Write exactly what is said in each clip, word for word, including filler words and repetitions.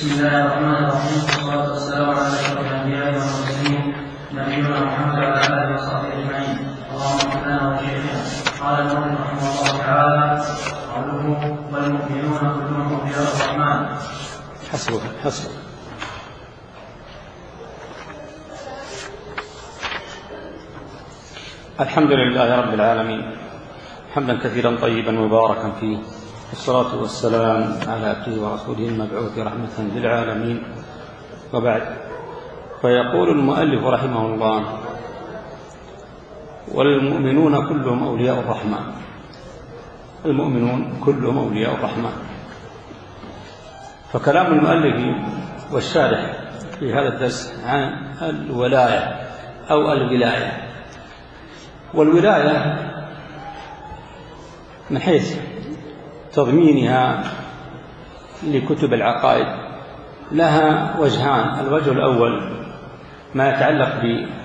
بسم الله الرحمن الرحيم، والصلاة والسلام على أشرف الأنبياء والمرسلين نبينا محمد وعلى آله وصحبه أجمعين. اللهم اغفر لنا ولشيخنا. قال المؤلف رحمه الله تعالى: قوله والمؤمنون كلهم أولياء الرحمن. حسبك حسبك. الحمد لله رب العالمين، حمدا كثيرا طيبا مباركا فيه، والصلاة والسلام على عبده ورسوله المبعوث رحمة للعالمين، وبعد. فيقول المؤلف رحمه الله: والمؤمنون كلهم أولياء الرحمن. المؤمنون كلهم أولياء الرحمن. فكلام المؤلف والشارح في هذا الدرس عن الولاية أو الولاية. والولاية من حيث تضمينها لكتب العقائد لها وجهان. الوجه الأول ما يتعلق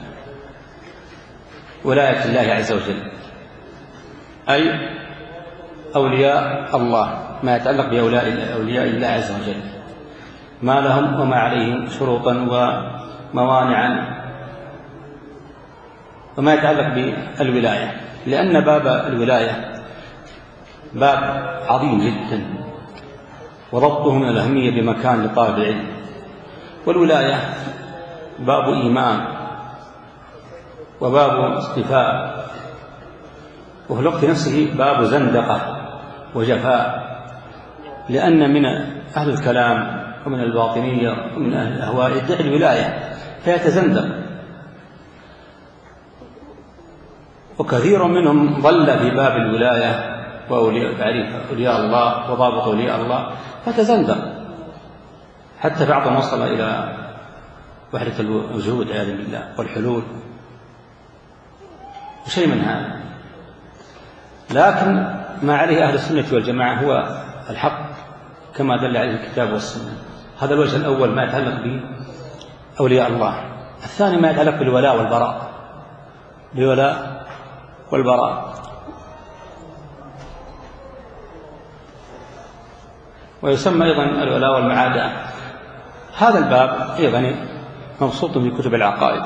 بولاية الله عز وجل، أي أولياء الله، ما يتعلق بأولياء الله عز وجل، ما لهم وما عليهم شروطا وموانعا، وما يتعلق بالولاية، لأن باب الولاية باب عظيم جدا، وضبطه من الأهمية بمكان لطالب العلم. والولاية باب إيمان وباب اصطفاء، وفي الوقت نفسه باب زندقة وجفاء، لأن من أهل الكلام ومن الباطنية ومن أهل الأهواء يدعي الولاية فيتزندق، وكثير منهم ضل في باب الولاية وتعريف أولياء الله وضابط أولياء الله فتزندق، حتى بعضهم وصل إلى وحدة الوجود عياذا بالله والحلول وشيء من هذا. لكن ما عليه أهل السنة والجماعة هو الحق كما دل عليه الكتاب والسنة. هذا الوجه الأول ما يتعلق بأولياء الله. الثاني ما يتعلق بالولاء والبراء، بالولاء والبراء. ويسمى أيضا الولاء والمعاداة. هذا الباب أيضا مبسوط في كتب العقائد،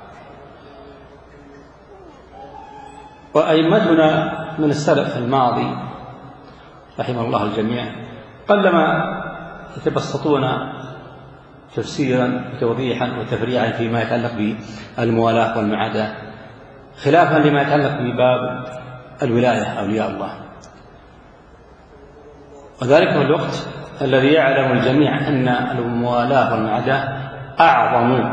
وأئمتنا من السلف الماضي رحمه الله الجميع قلما يتبسطون تفسيرا وتوضيحا وتفريعا فيما يتعلق بالموالاة والمعاداة، خلافا لما يتعلق بباب الولاية أولياء الله. وذلك في الوقت الذي يعلم الجميع أن الموالاة والمعاداة أعظم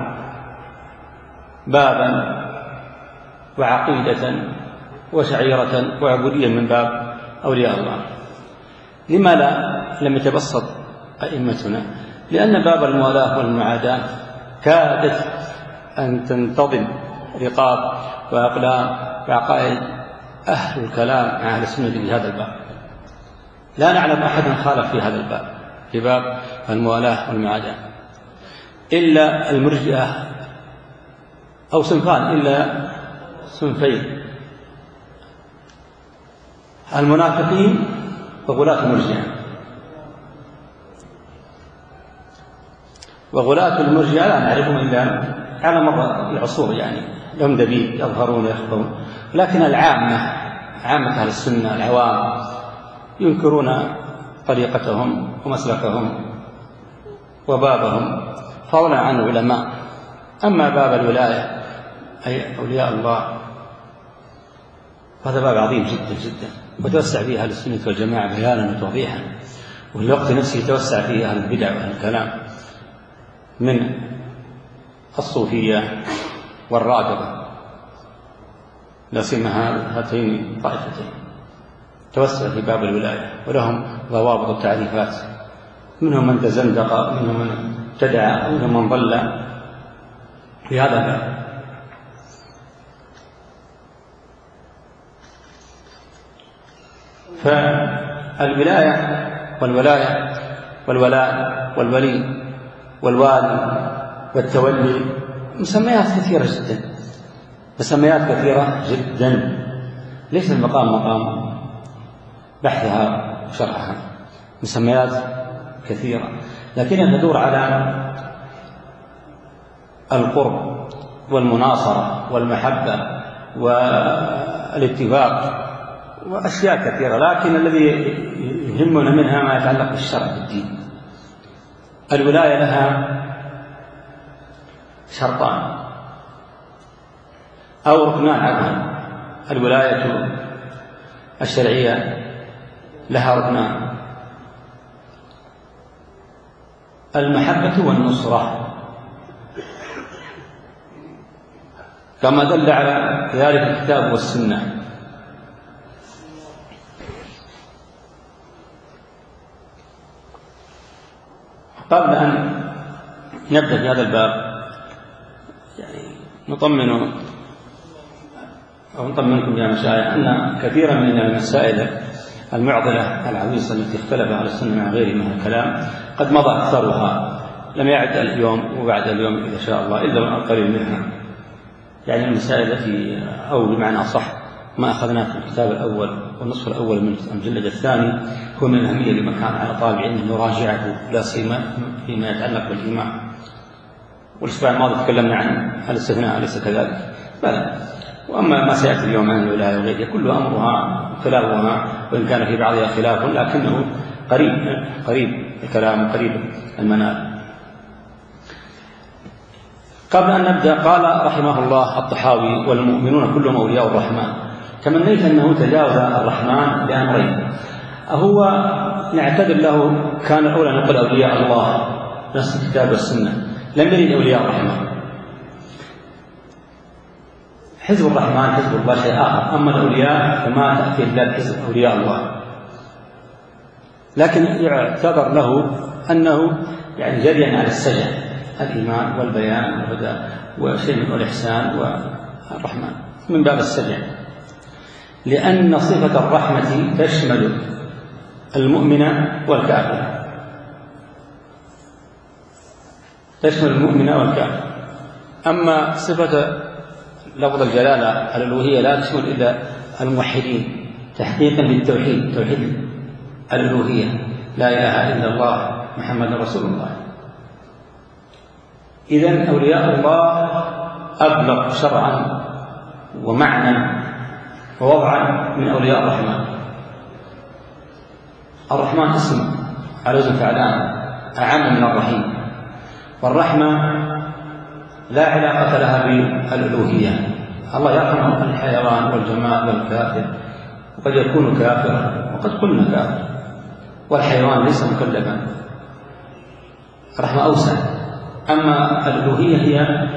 بابا وعقيدة وشعيرة وعبودية من باب أولياء الله. لما لا لم يتبسط أئمتنا؟ لأن باب الموالاة والمعاداة كادت أن تنتظم رقاب وأقلام وعقائد أهل الكلام مع أهل السنة في هذا الباب. لا نعلم أحدا خالف في هذا الباب، في باب الموالاة والمعاداة، إلا المرجئة أو صنفان، إلا صنفين: المنافقين وغلاة المرجئة. وغلاة المرجئة لا نعرفهم إلا على مر العصور، يعني لهم دبيب يظهرون ويخفون، لكن العامة عامة أهل السنة العوام ينكرون طريقتهم ومسلكهم وبابهم فضلا عن العلماء. أما باب الولاية أي أولياء الله هذا باب عظيم جدا جدا، وتوسع فيه أهل السنة والجماعة بيانا وتوضيحا، وفي الوقت نفسه يتوسع فيه أهل البدع وأهل الكلام من الصوفية والرافضة، لا سيما هاتين الطائفتين توسع في باب الولاية، ولهم ضوابط التعريفات، منهم من تزندق، منهم من ابتدع، منهم من ضل في هذا الباب. فالولاية والولاية والولاء والولي والوالي والتولي مسميات كثيرة جدا، مسميات كثيرة جدا، ليس المقام مقام بحثها وشرحها، مسميات كثيرة، لكنها تدور على القرب والمناصرة والمحبة والاتفاق وأشياء كثيرة، لكن الذي يهمنا منها ما يتعلق بالشرع بالدين. الولاية لها شرطان أو ركنان عظيم. الولاية الشرعية لها ركنان: المحبة والنصرة، كما دل على ذلك الكتاب والسنة. قبل أن نبدأ في هذا الباب يعني نطمن أو نطمنكم يا مشايخ أن كثيرا من المسائل المعضلة العويصة التي اختلف أهل السنة مع غيرهم من الكلام قد مضى أكثرها، لم يعد اليوم وبعد اليوم إذا شاء الله إلا القليل منها. يعني المسائل التي أو بمعنى أصح ما أخذناه في الكتاب الأول والنصف الأول من المجلد الثاني هو من الأهمية لمن كان على طالب علم يراجعه، لا سيما فيما يتعلق بالإيمان. والأسبوع الماضي تكلمنا عن الاستثناء أليس كذلك؟ بلى. وأما ما سيأتي اليوم عن الولاية وغيرها كل أمرها خلافها، وإن كان في بعضها خلاف لكنه قريب قريب الكلام قريب المنال. قبل أن نبدأ قال رحمه الله الطحاوي: والمؤمنون كلهم أولياء الرحمن. تمنيت أنه تجاوز الرحمن بأمرين: هو نعتذر له كان الأولى نقول أولياء الله نص الكتاب والسنة، لم يرد أولياء الرحمن. حزب الرحمن حزب الله شيء آخر، أما الأولياء فما تأتي إلا بحزب أولياء الله. لكن يعتبر له أنه يعني جريا على السجع الإيمان والبيان والهدى وشيء من الإحسان والرحمن من باب السجع، لأن صفة الرحمة تشمل المؤمن والكافر، تشمل المؤمن والكافر. أما صفة لفظ الجلالة الألوهية لا تشمل إلا الموحدين تحقيقا للتوحيد، توحيد الألوهية، لا إله إلا الله محمد رسول الله. إذن أولياء الله أبلغ شرعا ومعنى ووضعا من أولياء الرحمن. الرحمن اسم على وزن فعلان أعم من الرحيم، والرحمة لا علاقة لها بالألوهية. الله يرحم الحيوان والجماد والكافر، وقد يكون كافرا وقد قلنا كافر، والحيوان ليس مكلفا، الرحمة أوسع. أما الألوهية هي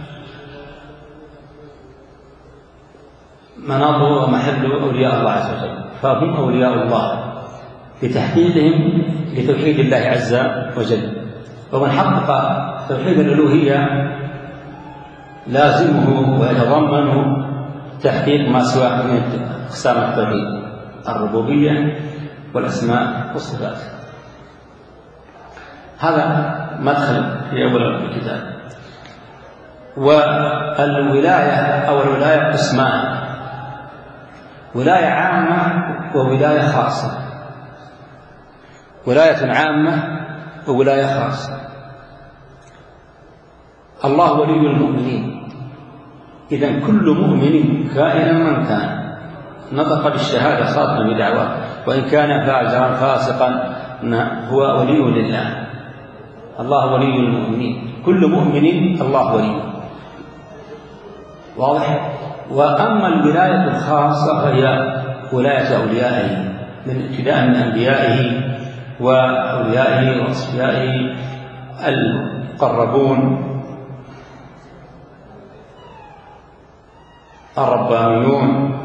مناط ومحل أولياء الله عز وجل، فهم أولياء الله لتحقيقهم لتوحيد الله عز وجل. ومن حقق توحيد الألوهية لازمه ويتضمن تحقيق ما سواه من أقسام التوحيد: الربوبية والأسماء والصفات. هذا مدخل في أول الكتاب. والولاية أو الولاية قسمان: ولاية عامة وولاية خاصة. ولاية عامة وولاية خاصة. الله ولي المؤمنين، إذن كل مؤمن كائنا من كان نطق بالشهادة صادقا بدعواه، وإن كان فاجرا فاسقا هو ولي لله. الله ولي المؤمنين، كل مؤمن الله ولي. واضح؟ وأما الولاية الخاصة فهي ولاية أوليائه من ابتداء من أنبيائه وأوليائه وأصفيائه المقربون الربانيون.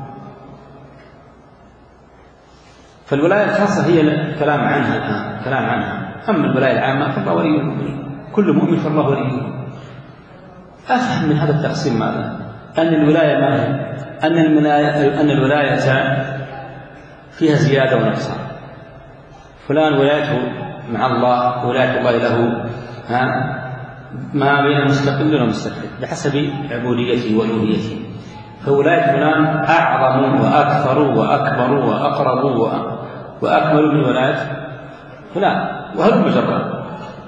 فالولاية الخاصة هي الكلام عنها الآن، كلام عنها. أما الولاية العامة فالله ولي المؤمنين، كل مؤمن فالله وليه. أفهم من هذا التقسيم ماذا؟ أن الولاية ما هي؟ أن الولاية أن الولاية فيها زيادة ونقصان. فلان ولايته مع الله ولاية الله له ها ما بين مستقل ومستقل بحسب عبوديته وألوهيته. فولاية فلان أعظم وأكثر وأكبر وأقرب وأكمل من ولاية فلان. وهل مجرد.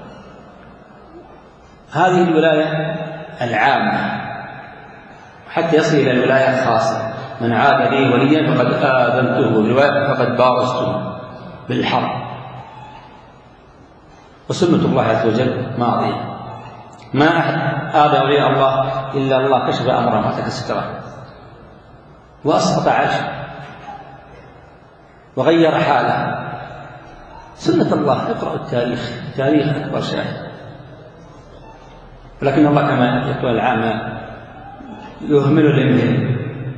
هذه الولاية العامة، حتى يصل إلى الولاية الخاصة: من عاد لي وليا فقد آذنته، رواية فقد بارزته بالحرب. وسنة الله عز وجل ماضية، ما أحد آذى أولياء الله إلا الله كشف أمره وفتك ستره وأسقط عرشه وغير حاله. سنة الله. اقرأوا التاريخ، تاريخ أكبر شاهد. ولكن الله كما يقول العامة يهمل الإمهل،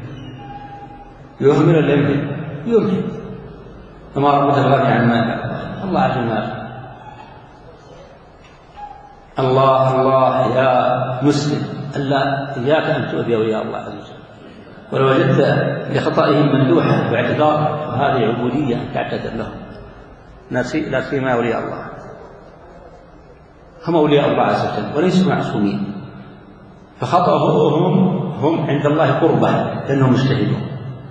يهمل الإمهل يمهل. وما ربك الغني عن مال، الله عز وجل. الله الله يا مسلم، ألا إياك أن تؤذي أولياء الله عز وجل، ولو وجدت لخطئهم مندوحا واعتذار فهذه عبودية أن تعتذر لهم، لا سيما أولياء الله. هم أولياء الله عز وجل وليسوا معصومين، فخطأهم هم عند الله قربة لأنهم مجتهدون،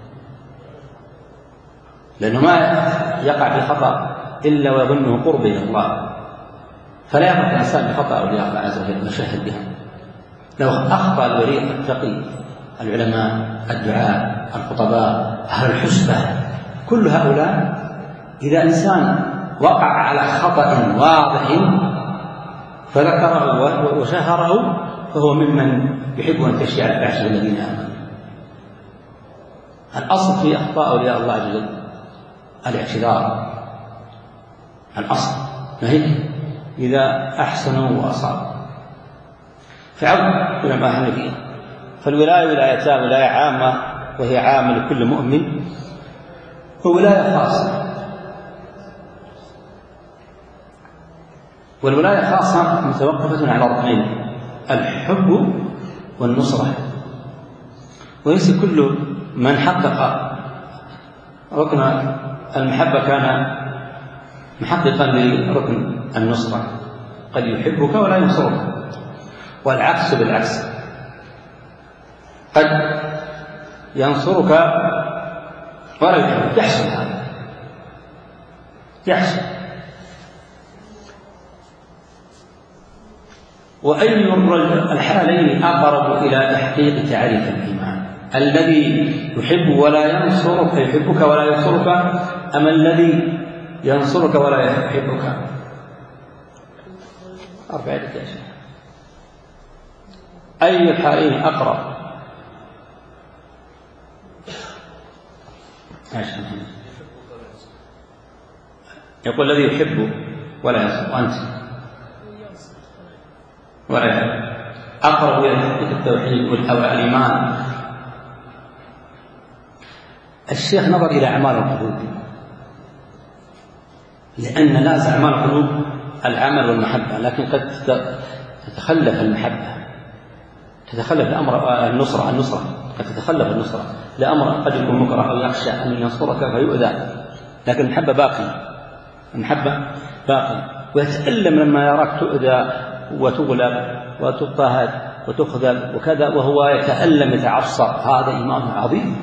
لأنه ما يقع في خطأ إلا ويظنه قرب إلى الله، فلا يقع الإنسان بخطأ أولياء الله عز وجل ويشهد بهم. لو أخطأ الولي التقي، العلماء، الدعاء، الخطباء، أهل الحسبة، كل هؤلاء إذا إنسان وقع على خطأ واضح فذكره وشهره فهو ممن يحب أن تشيع الفاحشة الذين آمنوا. الأصل في أخطاء أولياء الله عز وجل الاعتذار، الأصل نهيك إذا أحسنوا وأصابوا. فعظم علماء الحنفية. فالولاية ولايتان: ولاية عامة وهي عامة لكل مؤمن، وولاية خاصة. والولاية الخاصة متوقفة على ركنين: الحب والنصرة. وليس كل من حقق ركن المحبة كان محققا لركن النصرة، قد يحبك ولا ينصرك، والعكس بالعكس، قد ينصرك ولا يحبك. يحصل هذا، يحصل. وأي الحالين أقرب إلى تحقيق تعريف الإيمان: الذي يحب ولا ينصرك يحبك ولا ينصرك، أم الذي ينصرك ولا يحبك؟ أربعة أشياء. أي الحالين أقرب؟ يقول الذي يحب ولا ينصر، وأنت ولا يحب. أقرب إلى تحقيق التوحيد أو الإيمان. الشيخ نظر إلى أعمال القلوب، لأن لازم أعمال القلوب العمل والمحبة، لكن قد تتخلف المحبة، تتخلف الأمر النصرة النصرة قد تتخلف النصرة لأمر قد يكون مكره أو يخشى أن ينصرك فيؤذى، لكن المحبة باقي، المحبة باقي. ويتألم لما يراك تؤذى وتغلب وتضطهد وتخذل وكذا وهو يتألم يتعصر. هذا إيمان عظيم،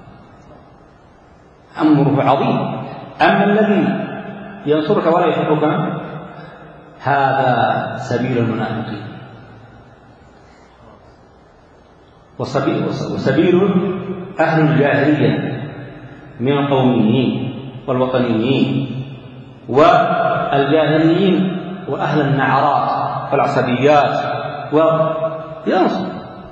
أمره عظيم. أما الذي ينصرك ولا يحبك هذا سبيل المنافقين، وسبيل, وسبيل أهل الجاهلية من القوميين والوطنيين والجاهليين وأهل النعرات والعصبيات. وينصر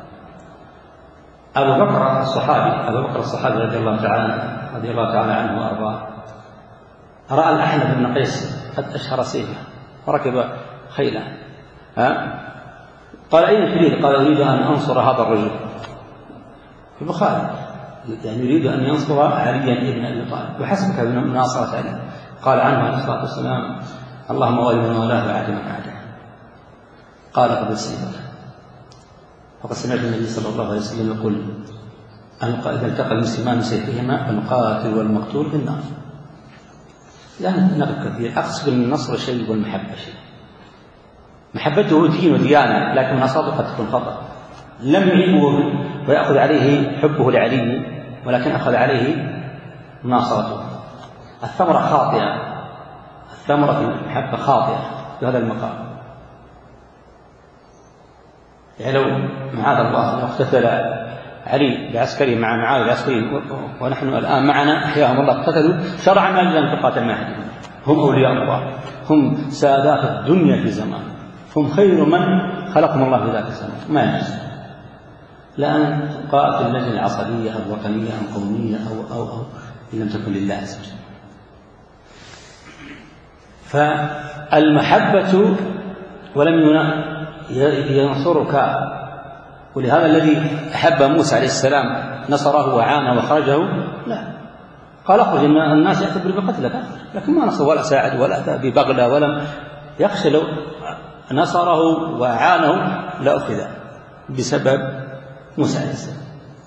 أبو بكر الصحابي أبو بكر الصحابي رضي الله تعالى رضي الله تعالى عنه وأرضاه رأى الأحنف بن قيس قد أشهر سيفه وركب خيله، ها؟ قال: أين تريد؟ قال: أريد أن أنصر هذا الرجل. في البخاري يعني يريد أن ينصر عليا ابن أبي طالب، وحسبك بمناصرة علي. قال عنه عليه الصلاة والسلام: اللهم ول من والاه وعاد من عاده. قال: قبل سيفك. وقد سمعت النبي صلى الله عليه وسلم يقول: إذا التقى المسلمان بسيفهما فالقاتل والمقتول في النار. لا نقل كثير. أقصد من النصر شيء والمحبة شيء. محبته دين وديانة، لكن مناصرته قد تكون خطأ. لم يعيبه ويأخذ عليه حبه لعلي، ولكن أخذ عليه مناصرته. الثمرة خاطئة، ثمرة المحبة خاطئة في هذا المقام. يعني لو معاذ الله لو اقتتل علي بعسكري مع معاذ بعسكري ونحن الآن معنا أحياهم الله اقتتلوا شرعا ما لم تقاتل معهم، هم أولياء الله، هم سادات الدنيا في زمان، هم خير من خلقهم الله في ذاك الزمان، ما يجوز لأن تقاتل اللجنة العصبية أو الوطنية أو قومية أو أو أو إن لم تكن لله عز وجل. فالمحبة ولم ينصرك، ولهذا الذي أحب موسى عليه السلام نصره وعانه وخرجه، لا قال اخرج إن الناس يعتبر بقتلك، لكن ما نصر ولا ساعد ولا أتى ببغلة ولم يخشى، لو نصره وعانه لأخذ بسبب موسى عليه السلام.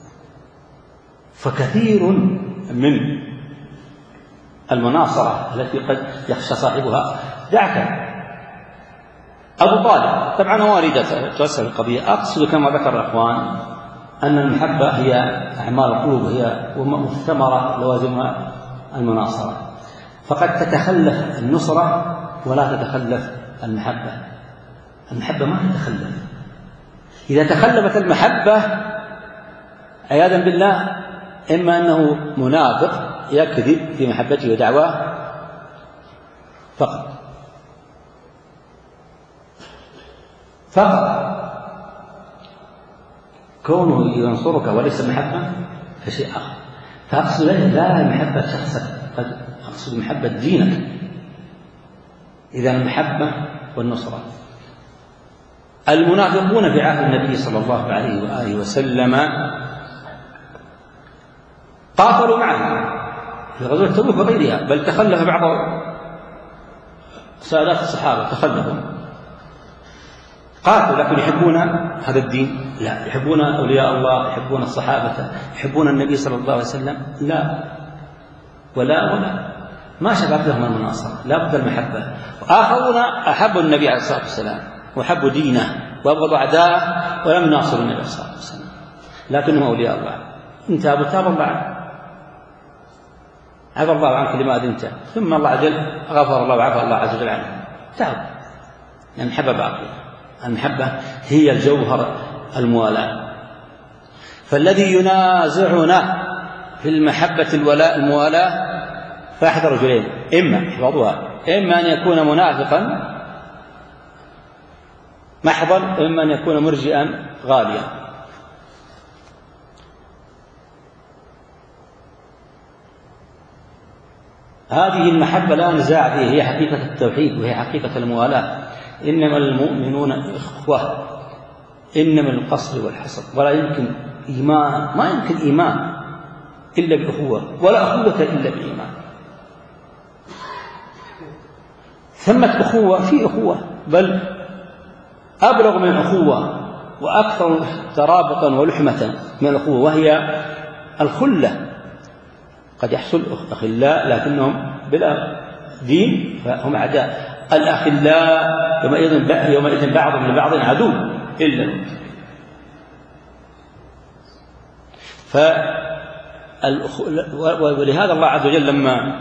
فكثير من المناصرة التي قد يخشى صاحبها، دعك أبو طالب طبعا واردة توسع القضية، أقصد كما ذكر الأخوان أن المحبة هي أعمال القلوب، هي والثمرة لوازمها المناصرة، فقد تتخلف النصرة ولا تتخلف المحبة. المحبة ما تتخلف، إذا تخلفت المحبة عياذا بالله إما أنه منافق يكذب في محبته ودعواه فقط فقط كونه ينصرك وليس محبة فشيء آخر. فأقصد لا محبة شخصك، قد أقصد محبة دينك. إذا المحبة والنصرة. المنافقون في عهد النبي صلى الله عليه وآله وسلم قاتلوا معه في غزوة تبوك وغيرها، بل تخلف بعض سادات الصحابة تخلفوا قاتلوا، لكن يحبون هذا الدين؟ لا. يحبون أولياء الله، يحبون الصحابة، يحبون النبي صلى الله عليه وسلم؟ لا ولا ولا ما شغلت لهم المناصرة، لا بد المحبة. وآخرون أحبوا النبي عليه الصلاة والسلام وحبوا دينه وأبغضوا أعداءه ولم يناصروا النبي عليه الصلاة والسلام، لكنهم أولياء الله. إن تابوا تاب الله عنك، عفى الله عنك لما أذنت، ثم الله عز وجل غفر الله وعفى الله عز وجل عنه، تاب. المحبة باقية. المحبة هي الجوهر الموالاة. فالذي ينازعنا في المحبة الولاء الموالاة فأحد رجلين، إما احفظوها، إما أن يكون منافقا محضا، إما أن يكون مرجئا غاليا. هذه المحبة لا نزاع فيها، هي حقيقة التوحيد وهي حقيقة الموالاة. إنما المؤمنون إخوة، إنما القصر والحصر، ولا يمكن إيمان، ما يمكن إيمان إلا بأخوة، ولا أخوة إلا بإيمان. ثمة أخوة في أخوة، بل أبلغ من الأخوة وأكثر ترابطا ولحمة من الأخوة، وهي الخلة. قد يحصل أخلاء لكنهم بلا دين فهم أعداء. الأخلاء يومئذ يومئذ بعضهم لبعض عدو إلا ف ولهذا الله عز وجل لما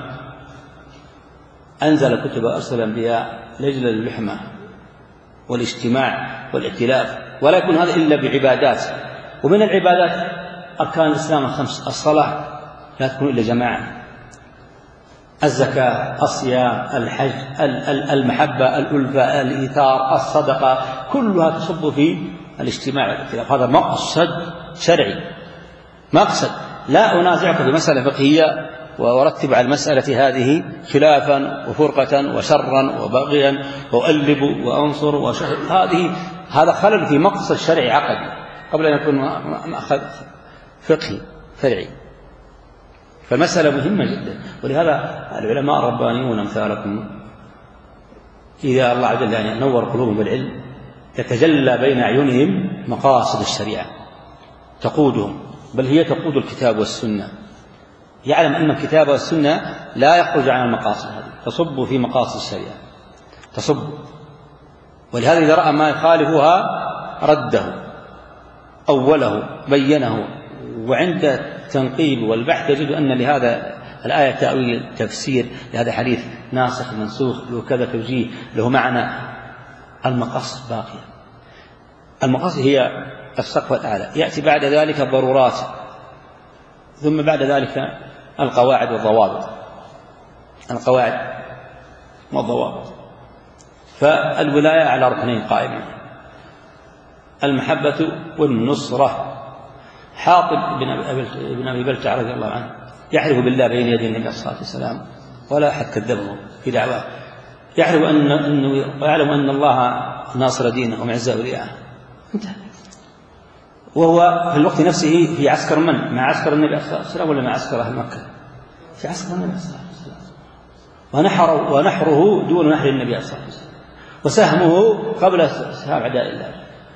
أنزل كتب أرسل الأنبياء لأجل اللحمة والاجتماع والائتلاف، ولا يكون هذا إلا بعبادات. ومن العبادات أركان الإسلام الخمس: الصلاة لا تكون إلا جماعة، الزكاة، الصيام، الحج، المحبة، الألفة، الإيثار، الصدقة، كلها تصب في الاجتماع والائتلاف. هذا مقصد شرعي، مقصد. لا أنازعك بمسألة فقهية وأرتب على المسألة هذه خلافا وفرقة وشرا وبغيا وأؤلب وأنصر وشهر، هذه هذا خلل في مقصد شرعي عقدي قبل أن يكون مأخذ فقهي فرعي. فالمسألة مهمة جدا. ولهذا العلماء الربانيون أمثالكم إذا الله عز وجل يعني نور قلوبهم بالعلم يتجلى بين أعينهم مقاصد الشريعة تقودهم، بل هي تقود الكتاب والسنة. يعلم أن الكتاب والسنة لا يخرج عن المقاصد هذه، تصب في مقاصد الشريعة تصب. ولهذا إذا رأى ما يخالفها رده أوله بينه، وعند التنقيب والبحث يجد أن لهذا الآية تأويل تفسير لهذا الحديث ناسخ منسوخ له كذا توجيه له معنى. المقاصد باقية. المقاصد هي السقف الأعلى، يأتي بعد ذلك الضرورات، ثم بعد ذلك القواعد والضوابط. القواعد والضوابط. فالولاية على ركنين قائمين: المحبة والنصرة. حاطب بن أبي بلتع رضي الله عنه يحلف بالله بين يدي النبي صلى الله عليه وسلم ولا أحد كذبه في دعواه، يعلم أن أنه يعلم أن الله ناصر دينه ومعز أولياءه. انتهى. وهو في الوقت نفسه في عسكر من؟ مع عسكر النبي صلى الله عليه وسلم ولا مع عسكر أهل مكة؟ في عسكر النبي صلى الله عليه وسلم. ونحره ونحره دون نحر النبي صلى الله عليه وسلم، وسهمه قبل سهام أعداء الله،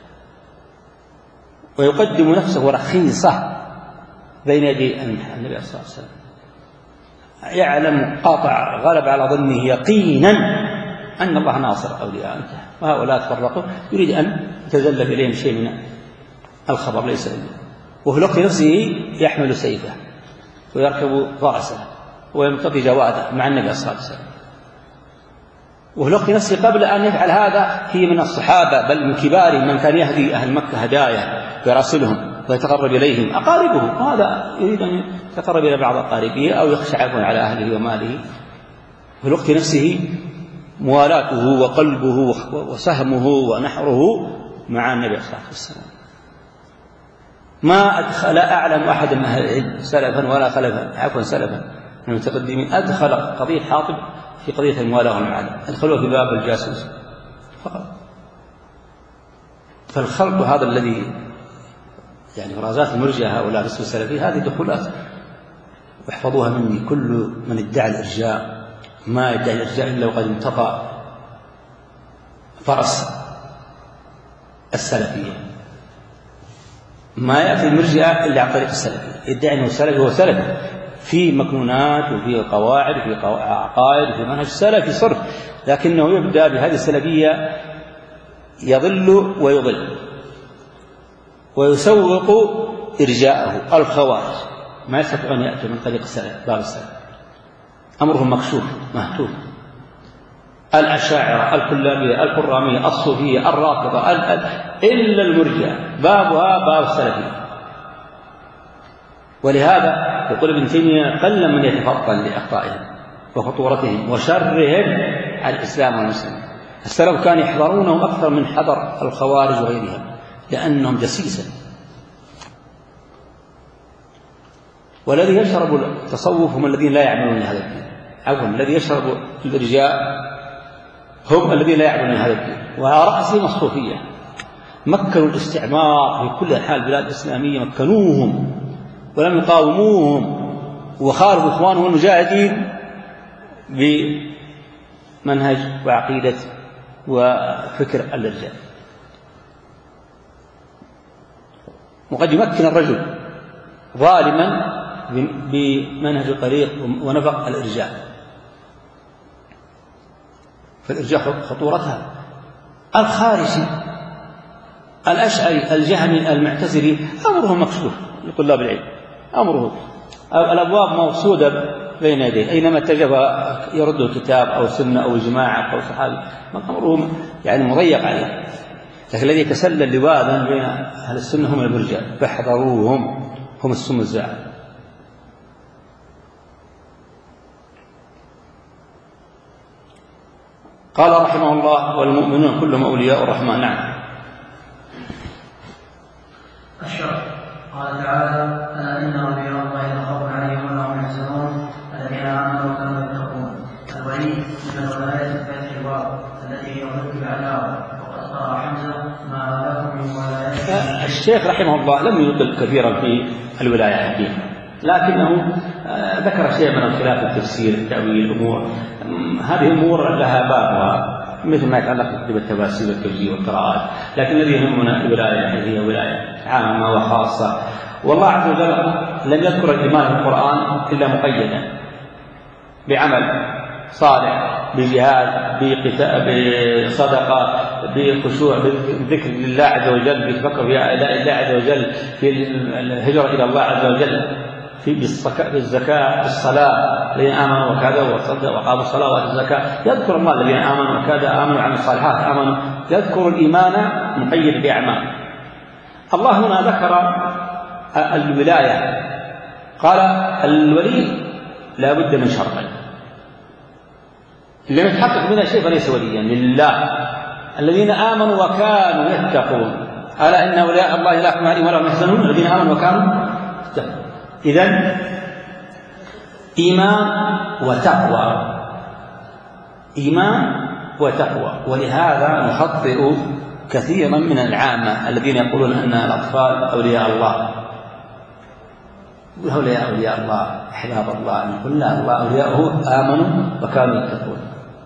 ويقدم نفسه رخيصة بين يدي النبي صلى الله عليه وسلم. يعلم قاطع غلب على ظنه يقينا أن الله ناصر أولياء. انتهى. وهؤلاء تفرقوا، يريد أن يتزلف إليهم شيء من الخبر ليس إلا، وفي الوقت نفسه يحمل سيفه ويركب فرسه ويمتطي جواده مع النبي صلى الله عليه وسلم. وفي الوقت نفسه قبل أن يفعل هذا في من الصحابة بل من كبارهم من كان يهدي أهل مكة هدايا ويراسلهم ويتقرب إليهم أقاربه، وهذا يريد أن يتقرب إلى بعض أقاربه أو يخشى عفوا على أهله وماله. في الوقت نفسه موالاته وقلبه وسهمه ونحره مع النبي صلى الله عليه وسلم. ما أدخل أعلم أحد من أهل العلم سلفا ولا خلفا عفوا سلفا من المتقدمين أدخل قضية حاطب في قضية الموالاة والمعاداة، أدخلوها في باب الجاسوس فقط. فالخلق هذا الذي يعني فرازات المرجئة هؤلاء الرسل السلفي هذه دخولات، واحفظوها مني: كل من ادعى الإرجاء ما يدعي الإرجاء إلا وقد انتقى فرس السلفية. ما يأتي المرجئة إلا عن طريق السلفية، يدعي أنه سلفي وهو سلفي في مكنونات وفي قواعد وفي عقائد وفي منهج سلفي صرف، لكنه يبدأ بهذه السلفية يضل ويضل ويسوق إرجاءه. الخوارج ما يستطيعون يأتوا من طريق السلف باب السلف، أمرهم مكشوف مهتوف. الأشاعرة الكلابية القرامية الصوفية الرافضة إلا المرجئة بابها باب السلفية. ولهذا يقول ابن تيمية: قل من يتفطن لأخطائهم وخطورتهم وشرهم على الإسلام والمسلمين. السلف كانوا يحضرونهم أكثر من حضر الخوارج وغيرهم لأنهم دسيسة. والذي يشرب التصوف هم الذين لا يعملون هذا الدين، عفوا الذي يشرب الإرجاء هم الذين لا يعملون هذا الدين، وعلى رأسهم الصوفية. مكنوا الاستعمار في كل أنحاء البلاد الإسلامية، مكنوهم ولم يقاوموهم، وخالفوا إخوانهم المجاهدين بمنهج وعقيدة وفكر الإرجاء. وقد يمكن الرجل ظالما بمنهج الطريق ونفق الإرجاء، فالإرجاء خطورتها. الخارجي الأشعري الجهمي المعتزلي أمرهم مكشوف لطلاب العلم، أمره الأبواب موصودة بين يديه، أينما اتجه يرد الكتاب أو سنة أو جماعة أو صحابي، أمره يعني مضيق عليه. لكن الذي يتسلل لواذا بين أهل السنة هم المرجئة، فاحذروهم، هم السم الزاعم. قال رحمه الله: والمؤمنون كلهم أولياء الرحمن. نعم. الشرع قال تعالى: ألا إن أولياء الله لا خوف عليهم ولا هم يحزنون الذين آمنوا وكانوا يتقون. الولي من الولاية فتح الواو التي هي ضد العداوة، وقد قرأ حمزة: ما لكم من ولاية. الشيخ رحمه الله لم يطل كثيرا في الولاية حقيقة، لكنه ذكر شيء من الخلاف التفسير التأويل الأمور. هذه أمور لها بابها مثل ما يتعلق بالتفاسير والتوجيه والقراءات، لكن الذي يهمنا الولاية هي ولاية عامة وخاصة. والله عز وجل لم يذكر الإيمان في القرآن إلا مقيدا بعمل صالح، بجهاد، بصدقة، بخشوع، بذكر لله عز وجل، بفكر في الله عز وجل، في الهجرة إلى الله عز وجل. في بالزكاة بالصلاة الذين آمنوا وكذا وصدقوا وقاموا الصلاة وآتوا الزكاة، يذكر الله الذين آمنوا وكذا آمنوا وعملوا الصالحات آمنوا، يذكر الإيمان مقيد بأعمال. الله هنا ذكر الولاية، قال الولي لا بد من شرطين، لم يتحقق منها شيء فليس وليا لله. الذين آمنوا وكانوا يتقون، ألا إن أولياء الله لا خوف عليهم ولا هم يحزنون الذين آمنوا وكانوا يتقون. إذن إيمان وتقوى، إيمان وتقوى. ولهذا نخطئ كثيرا من العامة الذين يقولون أن الأطفال أولياء الله، هؤلاء أولياء الله أحباب الله. نقول لا، الله أولياءه آمنوا وكانوا يتقون.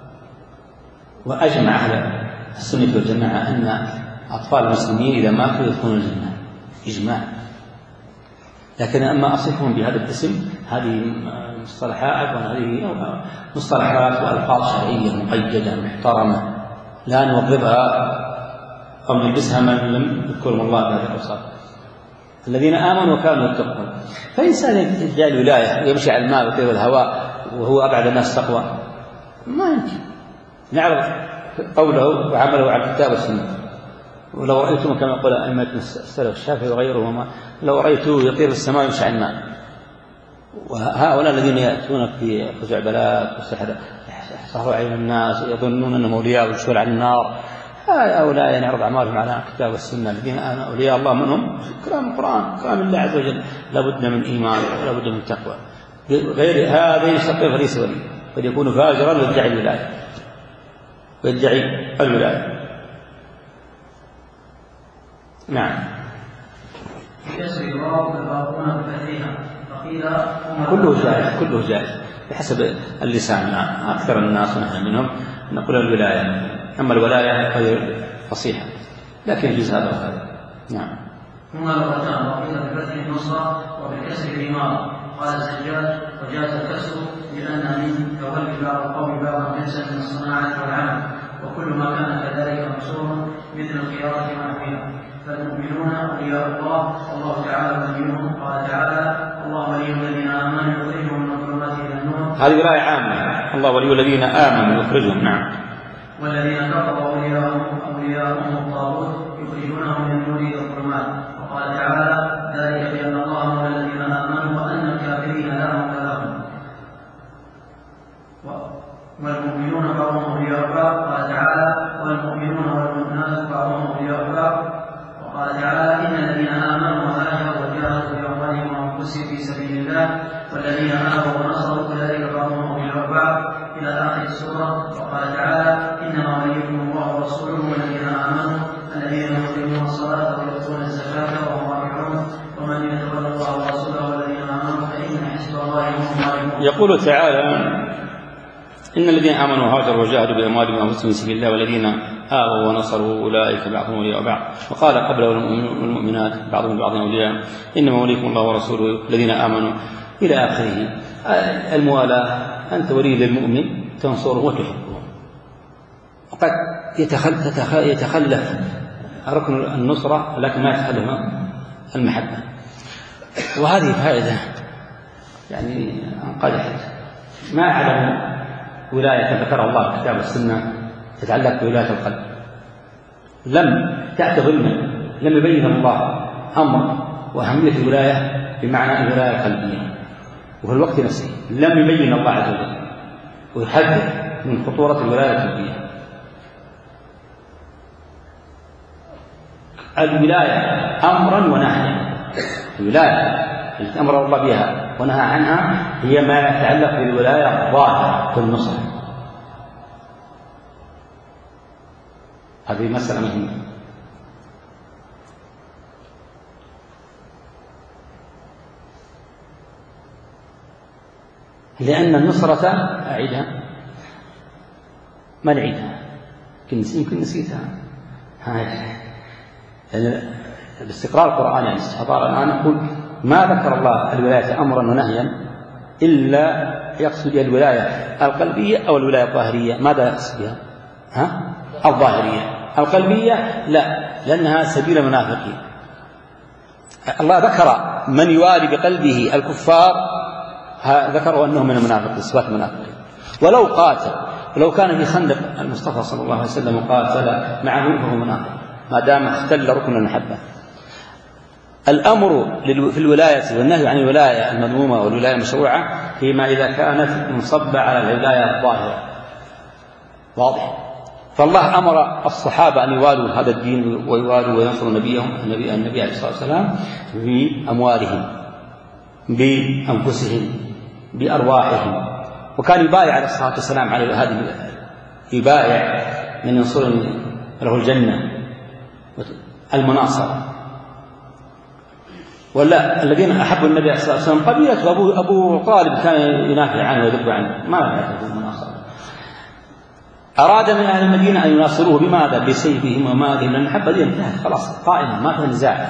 وأجمع أهل السنة والجماعة أن أطفال المسلمين إذا ماتوا يدخلون الجنة إجماع. لكن أما أصفهم بهذا الاسم هذه مصطلحات، وهذه مصطلحات وألفاظ شرعية مقيدة محترمة لا نوظفها أو نلبسها من لم يذكرهم الله بهذه الأوصاف. الذين آمنوا وكانوا يتقون. فإنسان يدعي الولاية ويمشي على الماء ويطير الهواء وهو أبعد الناس تقوى، ما يمكن. نعرف قوله وعمله على الكتاب والسنة. ولو رأيتم كما يقول أئمة السلف الشافعي وغيرهما، لو رأيته يطير في السماء ويمشي على الماء. وهؤلاء الذين يأتون في خزعبلات وسحر يحصروا عين الناس ويظنون أنهم أولياء ويشفون عن النار، هؤلاء نعرض أعمالهم على الكتاب والسنة. الذين أولياء الله منهم كلام القرآن كلام الله عز وجل، لابد من إيمان ولابد من تقوى. غير هذا يستطيع فليس ولي، قد يكون فاجرا ويدعي الولاية ويدعي الولاية. نعم. كله جائز، كله جائز بحسب اللسان. أكثر الناس ونحن منهم نقول الولاية، أما الولاية غير فصيحة، لكن يجوز هذا وهذا. نعم. هما لغتان، وقيل بفتح النصرة وبالكسر الإمارة. قال الزجاج وجاز الكسر لأن من يولي بعض القوم بعضا جنسا من الصناعة والعمل، وكل ما كان كذلك مقصور مثل الخيارة ونحوها. فالمؤمنون أولياء الله والله تعالى وليهم. قال تعالى الله ولي الذين آمنوا يخرجهم من الظلمات إلى النور. هذه ولاية عامة، الله ولي الذين آمنوا يخرجهم. نعم. والذين كفروا أولياءهم أولياءهم الطاغوت يخرجونهم من النور إلى الظلمات. وقال تعالى ذلك بأن الله مولى الذين آمنوا وأن الكافرين لا مولى لهم. والمؤمنون بعضهم أولياء بعض. قال تعالى والمؤمنون والمؤمنات بعضهم أولياء بعض. وقال تعالى إن الذين آمنوا وهاجروا وجاهدوا بأموالهم وأنفسهم في سبيل الله والذين آمنوا ونصروا أولئك بعضهم أولياء بعض إلى آخر السورة. وقال تعالى إنما وليكم الله ورسوله والذين آمنوا الذين يقيمون الصلاة ويؤتون الزكاة وهم راكعون ومن يتولى الله ورسوله والذين آمنوا فإن حزب الله هم الغالبون. يقول تعالى إن الذين آمنوا وهاجروا وجاهدوا بأموالهم وأنفسهم في سبيل الله والذين آووا ونصروا أولئك بعضهم أولياء بعض. وقال قبله والمؤمنات بعضهم بعض أولياء إنما وليكم الله ورسوله الذين آمنوا إلى آخره. الموالاة أنت ولي للمؤمن تنصره وتحبه، وقد يتخلف ركن النصرة لكن ما يتخلف المحبة. وهذه فائدة يعني انقدحت. ما أعلم ولاية ذكر الله في كتاب السنة تتعلق بولاية القلب، لم تأتي ضمن، لم يبين الله أمر وأهمية الولاية بمعنى الولاية القلبية، وفي الوقت نفسه لم يبين الله عز وجل ويحذر من خطورة الولاية القلبية. الولاية أمرا ونهيا، الولاية التي أمر الله بها ونهى عنها هي ما يتعلق بالولاية الظاهرة في النصر. هذه مسألة مهمة. لأن النصرة أعيدها ما نعيدها، يمكن نسيتها. يعني الاستقرار القرآني يعني الاستحضار الآن نقول ما ذكر الله الولاية أمرا ونهيا إلا يقصد الولاية القلبية أو الولاية الظاهرية. ماذا يقصد بها؟ ها؟ الظاهرية. القلبية لا، لأنها سبيل المنافقين. الله ذكر من يوالي بقلبه الكفار، ذكروا أنهم من المنافقين، صفات المنافقين. ولو قاتل، ولو كان في خندق المصطفى صلى الله عليه وسلم قاتل معه فهو منافق ما دام اختل ركن المحبة. الأمر في الولاية والنهي عن الولاية المذمومة والولاية المشروعة فيما إذا كانت منصبة على الولاية الظاهرة، واضح. فالله أمر الصحابة أن يوالوا هذا الدين ويوالوا وينصروا نبيهم النبي, النبي عليه الصلاة والسلام بأموالهم بأنفسهم بأرواحهم، وكان يبايع عليه الصلاة والسلام على هذه، يبايع من ينصر له الجنة المناصرة. ولا الذين أحبوا النبي عليه الصلاة والسلام قبيلة أبو, أبو طالب كان ينافع عنه ويذب عنه، ما يعرف المناصرة. أراد من أهل المدينة أن يناصروه بماذا؟ بسيفهم ومالهم، لأن المحبة دي انتهت خلاص قائمة ما فيها نزاع.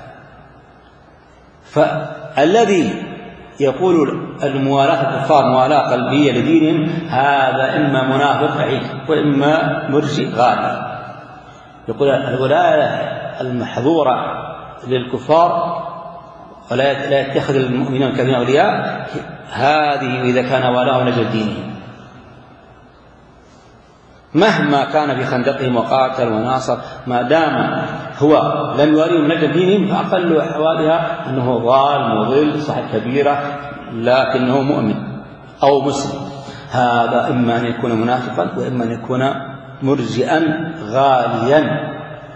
فالذي يقول الموالاة الكفار موالاة قلبية لدينهم هذا إما منافق بعيد وإما مرجئ غالي. يقول الولاية المحظورة للكفار ولا يتخذ المؤمنون الكافرين أولياء، هذه إذا كان والاه نجا دينهم مهما كان في خندقهم وقاتل وناصر، ما دام هو لم يواليهم نجا دينهم فأقل أحوالها أنه ضال مضل صاحب كبيرة لكنه مؤمن أو مسلم. هذا إما أن يكون منافقا وإما أن يكون مرجئا غاليا،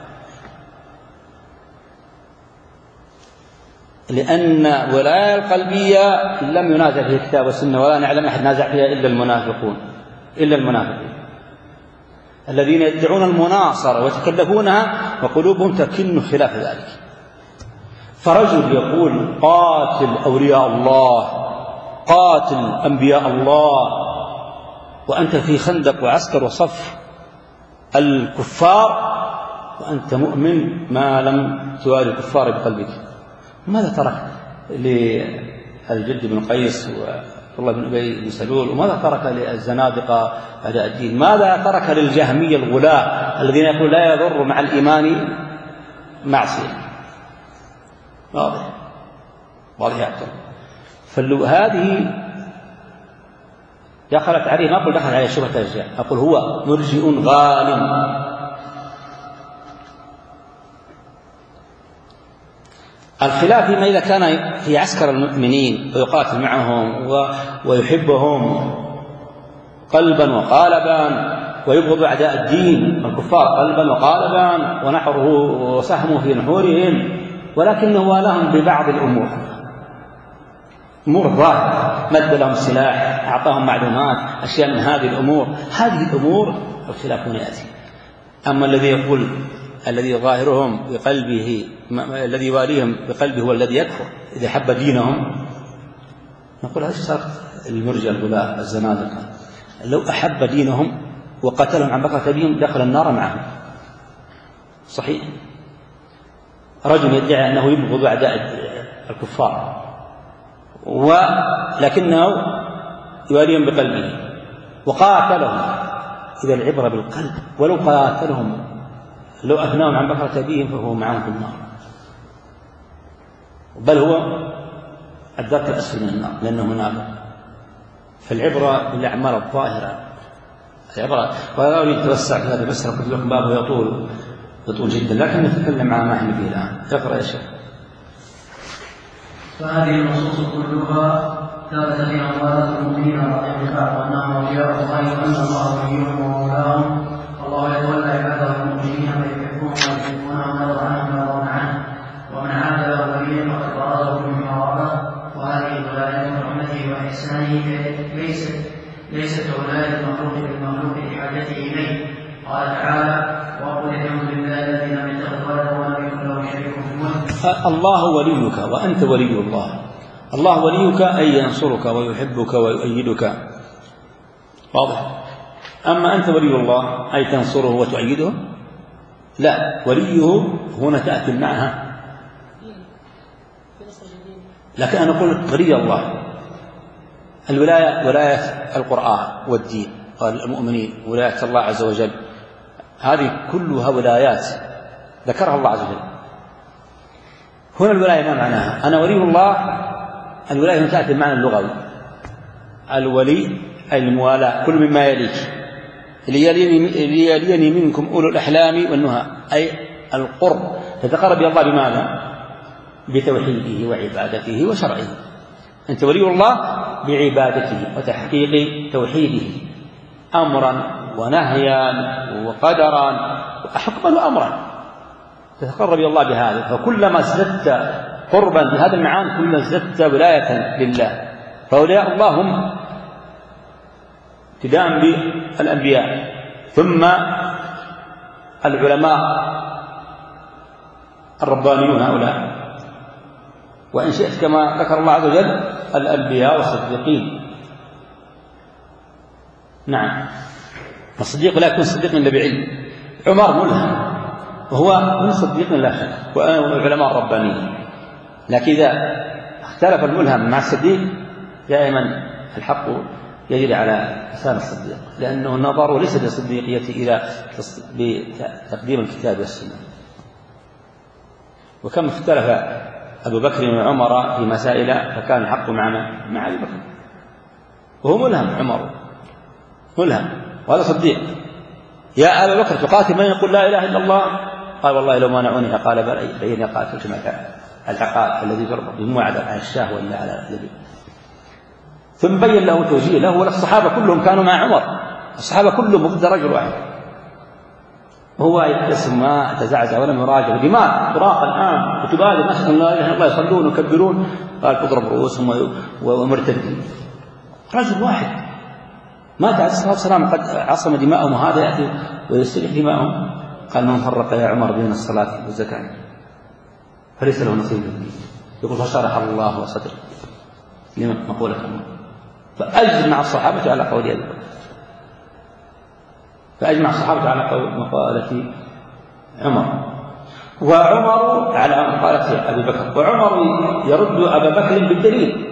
لأن ولاية القلبية لم ينازع فيها الكتاب والسنة ولا نعلم أحد نازع فيها إلا المنافقون إلا المنافقين الذين يدعون المناصرة ويتكلفونها وقلوبهم تكن خلاف ذلك. فرجل يقول قاتل أولياء الله قاتل أنبياء الله وأنت في خندق وعسكر وصف الكفار وأنت مؤمن ما لم توالي الكفار بقلبك، ماذا ترك للجد بن قيس والله بن أبي بن سلول؟ وماذا ترك للزنادقة أعداء الدين؟ ماذا ترك للجهمية الغلاة الذين يقول لا يضر مع الإيمان معصية؟ واضح واضح أكثر. فهذه دخلت عليه، ما أقول دخلت عليه شبهة الأشياء، أقول هو مرجئ غالٍ. الخلاف فيما إذا كان في عسكر المؤمنين ويقاتل معهم ويحبهم قلبا وقالبا ويبغض أعداء الدين الكفار قلبا وقالبا ونحره وسهمه في نحورهم، ولكنه والاهم ببعض الأمور، أمور ظاهرة، مد لهم سلاح، أعطاهم معلومات، أشياء من هذه الأمور. هذه الأمور الخلاف هنا يأتي. أما الذي يقول الذي ظاهرهم بقلبه الذي يواليهم بقلبه هو الذي يكفر إذا حب دينهم، نقول هذا صار المرجع الغلاة الزنادقة لو أحب دينهم وقتلهم عن بكرة بهم دخل النار معهم. صحيح رجل يدعي أنه يبغض أعداء الكفار ولكنه يواليهم بقلبه وقاتلهم، إذا العبرة بالقلب، ولو قاتلهم لو أثناهم عن بكرة أبيهم فهو معهم في النار، بل هو الدرك الأسفل من النار لأنه منافق. فالعبرة بالأعمال الظاهرة العبرة. ولا أريد أتوسع في هذا المسألة، قلت لكم بابه يطول يطول جدا، لكن نتكلم عن ما احنا فيه الآن. اقرأ يا شيخ. فهذه النصوص كلها ثبت فيها موالاة المؤمنين والدفاع وأنهم أولياء الله وأن الله وليهم ومولاهم. الله يتولى عباده المؤمنين ويحبهم ويحبونه ويرضى عنهم ويرضون عنه، ومن عاد له وليا فقد برزه مما وراءه. وهذه الولاية من رحمته وإحسانه ليست ليست ولاية المخلوق بالمخلوق لحاجته إليه. قال تعالى: وقل الحمد لله الذي لم يتخذ ولدا ولم يكن له شريك في الملك. الله وليك وأنت ولي الله. الله وليك أي ينصرك ويحبك ويؤيدك، واضح. أما أنت ولي الله أي تنصره وتؤيده، لا، وليه هنا تأتي معها. لكن أنا أقول ولي الله الولاية ولاية القرآن والدين والمؤمنين، ولاية الله عز وجل، هذه كلها ولايات ذكرها الله عز وجل. هنا الولاية ما معناها؟ أنا ولي الله. الولاية تأتي بمعنى اللغوي، الولي الموالاة، كل مما يليك، ليليني منكم أولو الأحلام والنهى، أي القرب. تتقرب إلى الله بماذا؟ بتوحيده وعبادته وشرعه. أنت ولي الله بعبادته وتحقيق توحيده أمرا ونهيا وقدرا وحكما وأمرا، تتقرب إلى الله بهذا. فكلما ازددت قربا بهذا المعاني كلما ازددت ولاية لله. فأولياء الله هم ابتداء بالأنبياء، ثم العلماء الربانيون هؤلاء، وإن شئت كما ذكر الله عز وجل الأنبياء والصديقين. نعم، الصديق لا يكون صديق إلا بعلم. عمر ملهم وهو من صديق لا شك، والعلماء الربانيين. لكن إذا اختلف الملهم مع الصديق دائما الحق يجري على لسان الصديق، لأنه نظر ليس بالصديقية إلى بتقديم الكتاب والسنة. وكم اختلف أبو بكر وعمر في مسائل فكان الحق معنا مع أبي بكر، وهو ملهم. عمر ملهم وهذا صديق. يا أبا بكر تقاتل من يقول لا إله إلا الله؟ قال والله لو منعوني قال بين قاتلت معك العقاب الذي جرب بموعد على الشاه ولا على الذي. ثم بين له توجيه له. والصحابة كلهم كانوا مع عمر، الصحابة كلهم ضد رجل واحد، وهو اسم ما تزعزع ولم يراجع دماء طراق الآن وتبادل الناس لا إله إلا الله يصلون ويكبرون، قال تضرب رؤوسهم ومرتدين. رجل واحد مات عليه الصلاة والسلام قد عصم دماءهم، وهذا يأتي ويستلح دماءهم. قال من فرق يا عمر بين الصلاة والزكاة فليس له نصيب في الدين. يقول فشرح الله صدره لمن مقولة عمر. فأجمع الصحابة على قول أبي بكر، فأجمع الصحابة على قول مقالة عمر، وعمر على مقالة أبي بكر. وعمر يرد أبا بكر بالدليل،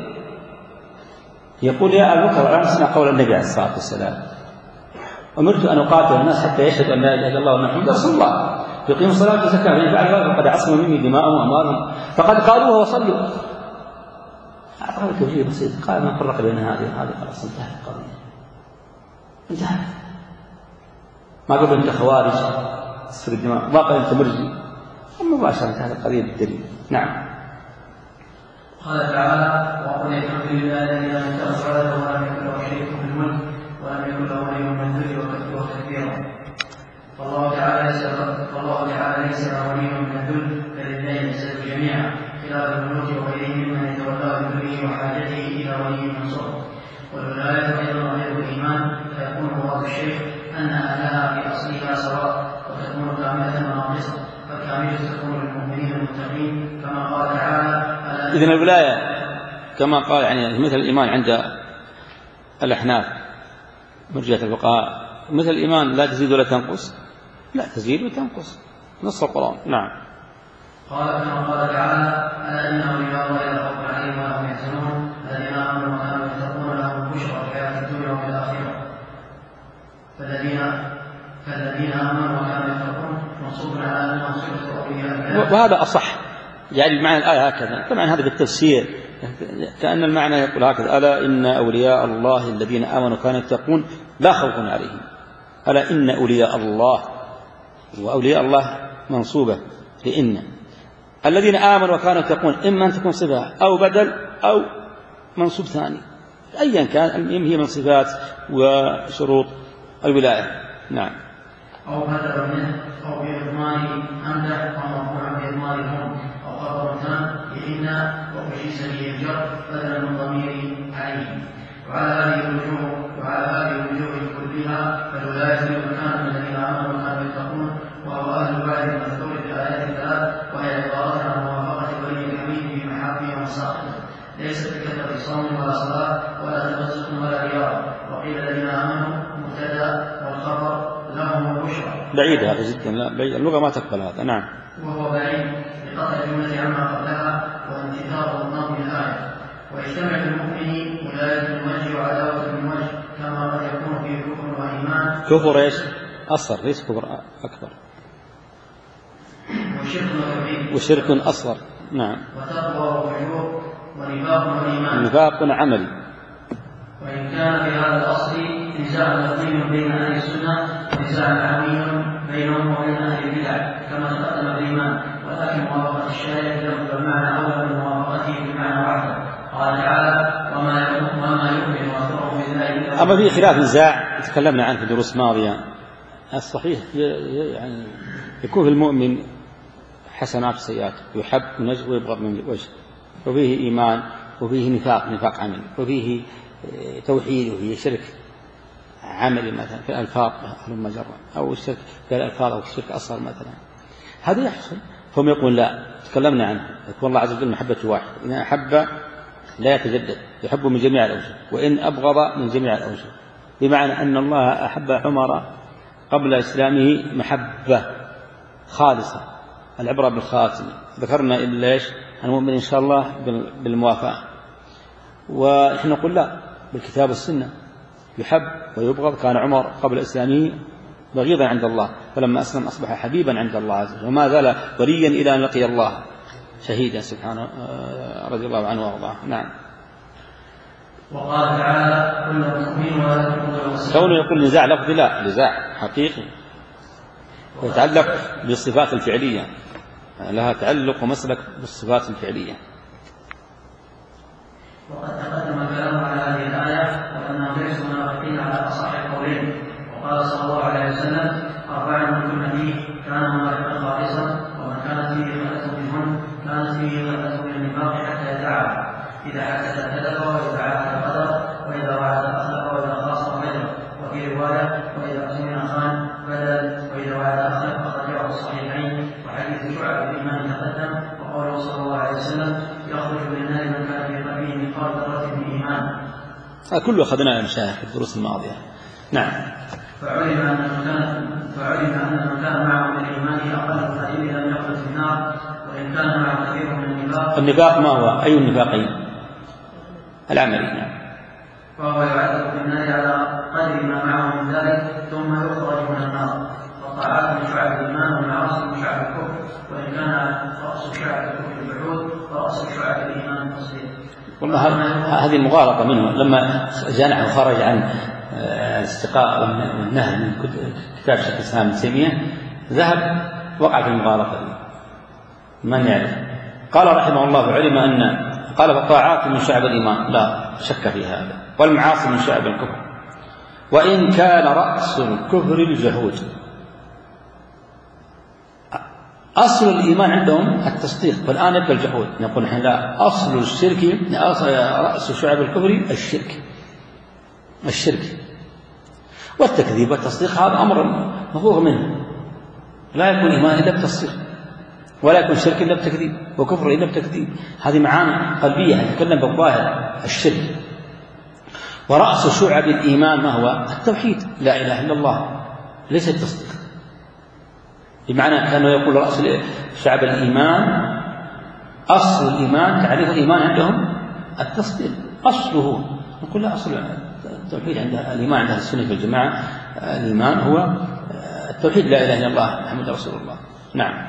يقول يا أبا بكر أنا أسمع قول النبي عليه الصلاة والسلام أمرت أن أقاتل الناس حتى يشهد أن لا إله إلا الله وأن محمدا رسول الله يقيم الصلاة والزكاة، فإن فعل ذلك فقد عصم مني دماءهم وأموالهم فقد قالوها وصلوا. أعطاه توجيه بسيط، قال ما فرق بين هذه وهذه، خلاص انتهت القضية، انتهت. ما قبل أنت خوارج تسفك الدماء، ما قال أنت مرجي، مباشرة انتهت القضية بالدليل. نعم. قال تعالى وقل الحمد لله الذي لم يتخذ ولدا ولم يكن له شريك في الملك ولم يكن له ولي من الذل وكبره تكبيرا. فالله تعالى ليس فالله تعالى ليس له ولي من الذل فلله يسأل جميعا خلاف الملوك وغيرهم ممن يتولى بذله وحاجته الى ولي منصور. والولايه ايضا غير الايمان، فيكون مراد الشيخ انها لها في اصلها سواء وتكون كامله وناقصه، فالكامله تكون للمؤمنين المتقين كما قال تعالى. إذن الولاية كما قال يعني مثل الإيمان عند الأحناف مرجئة الفقهاء، مثل الإيمان لا تزيد ولا تنقص، لا تزيد وتنقص، نص القرآن. نعم. قال كما قال تعالى ألا إن أولياء الله لا خوف عليهم ولا هم يحزنون الذين آمنوا وكانوا يتقون لهم البشرى في الحياة الدنيا وفي الآخرة. فالذين فالذين آمنوا وكانوا يتقون منصوب على أنهم صفة أولياء الله. وهذا أصح، يعني معنى الآية هكذا. طبعا هذا بالتفسير كأن المعنى يقول هكذا ألا إن أولياء الله الذين آمنوا كانوا يتقون لا خوف عليهم. ألا إن أولياء الله، وأولياء الله منصوبة لإن الذين آمنوا وكانوا يتقون، إما أن تكون صفة أو بدل أو منصوب ثاني، أيا كان هي من صفات وشروط الولاية. نعم. أو بدل منه أو بإضمار أمدح أو مرفوع بإضمار هم أو خبر تام لإن وفي سبيل الجر بدلا من ضمير عليه. وعلى هذه الوجوه وعلى هذه الوجوه كلها فالولاية لمكان الذين آمنوا وكانوا يتقون، وهو أهل الوعد المذكور في الآيات الثلاث، وهي عبارة عن موافقة ولي الحميد في محبه ومصاحبه، ليست بكثرة صوم ولا صلاة ولا تبسط ولا رياضة. وقيل الذين آمنوا مبتدأ والخبر لهم البشرى. بعيد هذا جدا، لا بعيد، اللغة ما تقبل هذا. نعم. وهو بعيد لقطع الجملة عما قبلها وانتثار النظم الآية. ويجتمع في المؤمن ولاية الوجه وعداوة الوجه كما قد يكون في كفر وإيمان. كفر ايش؟ أصغر، ليس كفر أكبر. وشرك وتوحيد. وشرك أصغر. نعم. وتقوى وفجور ونفاق وإيمان. نفاق عملي. وإن كان في هذا الأصل نزاع لفظي بين أهل السنة ونزاع عملي بينهم وبين أهل البدع كما تقدم الإيمان، ولكن موافقة الشارع لفظ المعنى أولى من موافقته بمعنى واحد. قال تعالى: وما يؤمن أكثرهم بالله إلا. أما في خلاف نزاع تكلمنا عنه في دروس ماضية. الصحيح يعني يكون في المؤمن حسنات وسيئات، يحب من وجه ويبغض من وجه، وفيه إيمان وفيه نفاق نفاق عملي، وفيه توحيد وفيه شرك عملي مثلا في الألفاظ هلم جرا، أو الشرك في الألفاظ أو الشرك أصغر مثلا، هذا يحصل. فهم يقول لا، تكلمنا عنه، يكون الله عز وجل محبة واحد، إن أحب لا يتجدد، يحب من جميع الأوجه، وإن أبغض من جميع الأوجه، بمعنى أن الله أحب عمر قبل إسلامه محبة خالصة، العبرة بالخاتم. ذكرنا إلا إيش المؤمن إن شاء الله بالموافقة، ونحن نقول لا، بالكتاب والسنة يحب ويبغض. كان عمر قبل إسلامه بغيضا عند الله، فلما أسلم أصبح حبيبا عند الله عز وجل، وما زال وليا إلى أن لقي الله شهيدا سبحانه رضي الله عنه وارضاه. نعم. وقال تعالى: كل مؤمن ولا تكونوا. كونه يقول نزاع لفظي، لا، نزاع حقيقي ويتعلق بالصفات الفعلية، لها تعلق ومسلك بالصفات الفعلية. وقد تقدم الكلام على هذه الآية وأنهم ليسوا منافقين على أصح القولين. وقال صلى الله عليه وسلم: أربع من كن فيه كان منافقا خالصا، ومن كانت فيه خلة منهن كانت فيه خلة من النفاق حتى يدعى. إذا حدث كذب، وإذا عاهد غدر، وإذا وعد أخلف، وإذا خاصم فجر. وفي رواية: وإذا أؤتمن خان بدل، وإذا وعد أخلف. أخرجه الصحيحين. وحديث شعب الإيمان تقدم، وقوله صلى الله عليه وسلم: يخرج من النار من كان في قلبه مثقال ذرة من إيمان. هذا كله أخذناه المشاهد في الدروس الماضية. نعم. فعلم أن من كان فعلم أن من كان معه من الإيمان أقل قليل لم يخلد في النار، وإن كان معه كثير من النفاق. النفاق ما هو؟ أي النفاقين؟ العملي. نعم. فهو يعذب في النار على قدر ما معه من ذلك، ثم يخرج من النار. والطاعات من شعب الإيمان، والمعاصي من شعب الكفر، وإن كان رأس شعب الكفر الجحود، فرأس شعب الإيمان التصديق. والله هذه المغالطة منه لما جانع وخرج عن الاستقاء والنهي من كتاب شيخ الإسلام ابن تيمية، ذهب وقع في المغالطة دي، من يعرف. قال رحمه الله: علم أن قال فالطاعات من شعب الإيمان، لا شك في هذا، والمعاصي من شعب الكفر، وإن كان رأس الكفر الجحود. أصل الإيمان عندهم التصديق، والآن يبقى الجحود. نقول نحن لا، أصل الشرك رأس شعب الكفر الشرك الشرك والتكذيب والتصديق، هذا أمر مفروغ منه، لا يكون إيمان إلا بتصديق، ولا يكون شرك إلا بتكذيب، وكفر إلا بتكذيب. هذه معاني قلبية، نتكلم بالظاهر الشرك. ورأس شعب الإيمان ما هو؟ التوحيد، لا إله إلا الله، ليس التصديق. بمعنى كانوا يقول رأس شعب الإيمان، أصل الإيمان، تعريف الإيمان عندهم التصديق، أصله. نقول لا، أصل التوحيد عند الإيمان عند السنة والجماعة، الإيمان هو التوحيد، لا إله إلا الله محمد رسول الله. نعم.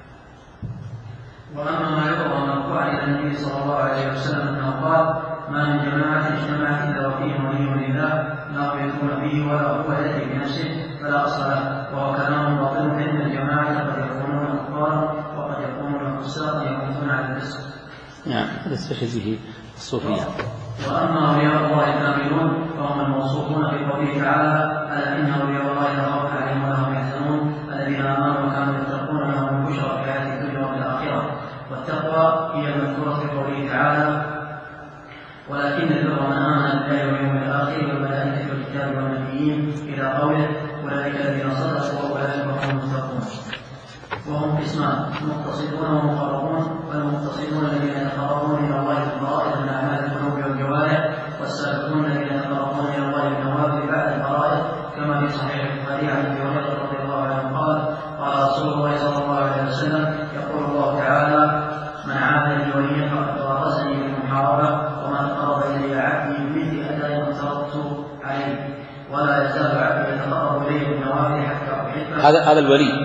وأما ما يروى مرفوعا إلى النبي صلى الله عليه وسلم أنه قال: ما من جماعة اجتمعت إلا وفيهم ولي لله لا يؤمنون به ولا هو يأتي بنفسه فلا أصل له، وهو كلام باطل، فإن الجماعة قد يكونون كفارا وقد يكونون فساقا يموتون على الفسق. نعم، هذا استشهد الصوفية. وأما أولياء الله الكاملون فهم الموصوفون بقوله تعالى: ألا إن أولياء الله لا خوف عليهم ولا هم يحزنون الذين آمنوا وكانوا يتقون لهم البشرى في الحياة الدنيا وفي الآخرة. والتقوى هي المذكورة في قوله تعالى: ولكن البر من آمن بالله واليوم الآخر والملائكة والكتاب والنبيين إلى قوله: أولئك الذين صدقوا وأولئك هم المتقون. وهم قسمان: مقتصدون ومقربون. والمقتصدون الذين يتقربون إلى الله بالفرائض من أعمال القلوب والجوارح، والسابقون الذين يتقربون إلى الله بالنوافل بعد الفرائض، كما في صحيح البخاري عن أبي هريرة رضي الله عنه قال: قال رسول الله صلى الله عليه وسلم: يقول الله تعالى: من عاد لي وليا فقد غرسني بالمحاربة، وما تقرب إلي عبدي بمثل أداء ما افترضت عليه، ولا يزال عبدي يتقرب إلي بالنوافل حتى أحبه. هذا هذا الولي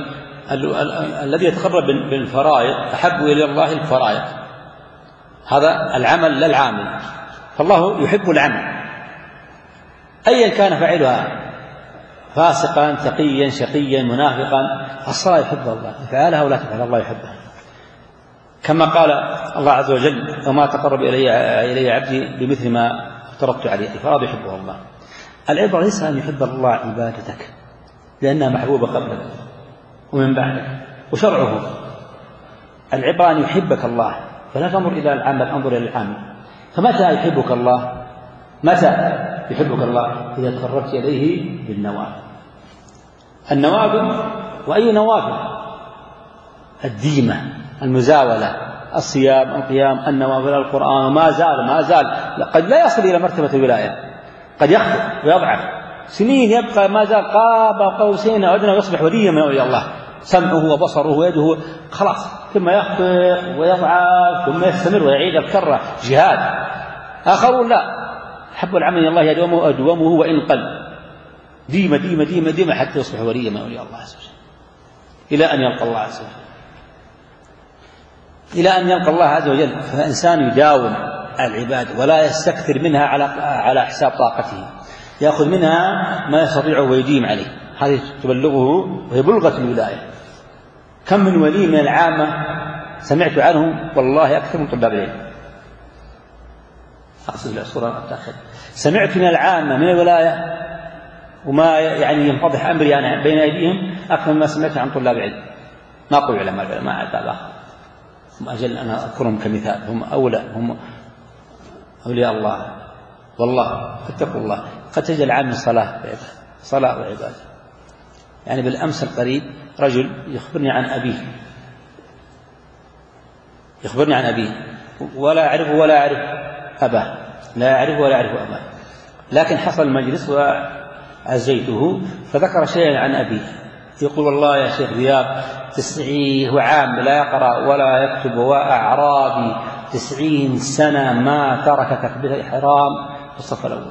الذي يتقرب بالفرائض أحب إلى الله الفرائض، هذا العمل لا العامل، فالله يحب العمل أيا كان فاعلها، فاسقا تقيا شقيا منافقا، الصلاة يحبها الله، فعلها ولا تفعل الله يحبها، كما قال الله عز وجل: وما تقرب إلي, إلي عبدي بمثل ما افترضت عليه، الفرائض يحبها الله. العبرة ليس أن يحب الله عبادتك لأنها محبوبة قبلك ومن بعدك وشرعه، العبرة أن يحبك الله، فلا تنظر إلى العمل، انظر إلى العامل. فمتى يحبك الله؟ متى يحبك الله؟ إذا تقربت إليه بالنوافل. النوافل، وأي نوافل؟ الديمة، المزاولة، الصيام، القيام، النوافل، القرآن، وما زال ما زال قد لا يصل إلى مرتبة الولاية، قد يخطئ ويضعف سنين، يبقى ما زال قاب قوسين أو أدنى ويصبح وليا من أولياء الله، سمعه وبصره ويده خلاص، ثم يخطئ ويضعف ثم يستمر ويعيد الكرة جهاد. آخرون لا، حب العمل إلى الله يدومه أدومه وإن قل، ديمة ديمة ديمة ديمة حتى يصبح وليا من أولياء الله عز وجل، إلى أن يلقى الله عز وجل، إلى أن يلقى الله عز وجل. فالإنسان يداوم العبادة ولا يستكثر منها على على حساب طاقته، يأخذ منها ما يستطيعه ويديم عليه، هذه تبلغه وهي بلغة الولاية. كم من ولي من العامة سمعت عنهم والله أكثر من طلاب العلم، أقصد الصورة التأخير، سمعت من العامة من الولاية وما يعني ينفضح أمري يعني بين أيديهم أكثر مما سمعت عن طلاب العلم. ما أقول علماء ما أعرف آخر، هم أجل أنا أذكرهم كمثال، هم أولى، هم أولياء الله والله، فاتقوا الله. قد تجد العام صلاة صلاة وعبادة. يعني بالأمس القريب رجل يخبرني عن أبيه، يخبرني عن أبيه ولا يعرفه ولا يعرف أباه، لا يعرفه ولا يعرف أباه، لكن حصل المجلس وعزيته فذكر شيئا عن أبيه، يقول: والله يا شيخ ذياب تسعين هو عام لا يقرأ ولا يكتب وأعرابي تسعين سنة ما ترك تكبيرة الإحرام في الصف الأول.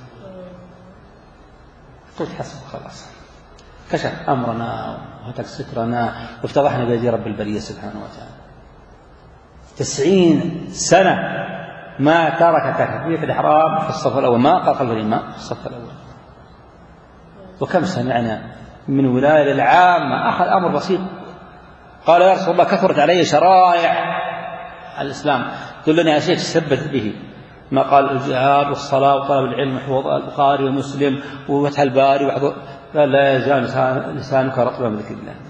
قلت: حسب خلاص، كشف أمرنا وهتك سترنا وافتضحنا بيد رب البرية سبحانه وتعالى. تسعين سنة ما ترك تكبيرة الإحرام في الصف الأول، ما قال خلف الإمام في الصف الأول. وكم سمعنا من ولاية العامة أخذ أمر بسيط قال: يا رسول الله كثرت علي شرائع الإسلام دلني على شيء تثبت به، ما قال الجهاد والصلاة وطلب العلم وحفظ البخاري ومسلم وفتح الباري وحفظ، لا لا يزال لسانك رطبا من ذكر الله.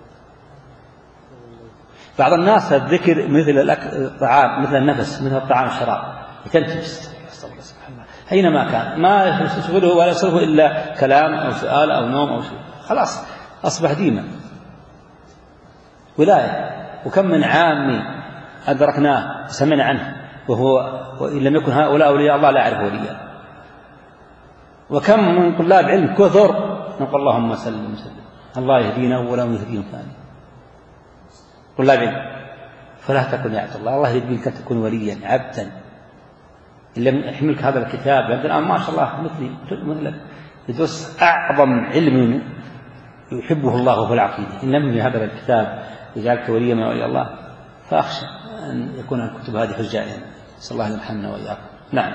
بعض الناس الذكر مثل الطعام، مثل النفس، مثل الطعام والشراب، يتنفس أينما كان، ما يشغله ولا يصرفه إلا كلام أو سؤال أو نوم أو شيء، خلاص أصبح ديما ولاية. وكم من عامي أدركناه سمعنا عنه وهو وإن لم يكن هؤلاء أولياء الله لا يعرف وليا. وكم من طلاب علم كثر نقول اللهم سلم سلم، الله يهدينا ولا يهديهم ثاني طلاب علم. فلا تكن يا عبد الله، الله يهديك أن تكون وليا عبدا إن لم يحملك هذا الكتاب. عند الآن ما شاء الله مثلي مثلك يدرس أعظم علم يحبه الله في العقيدة، إن لم هذا الكتاب يجعلك وليا من أولياء الله، فأخشى أن يكون الكتب هذه حجة علينا. نسأل الله أن يرحمنا وإياكم. نعم.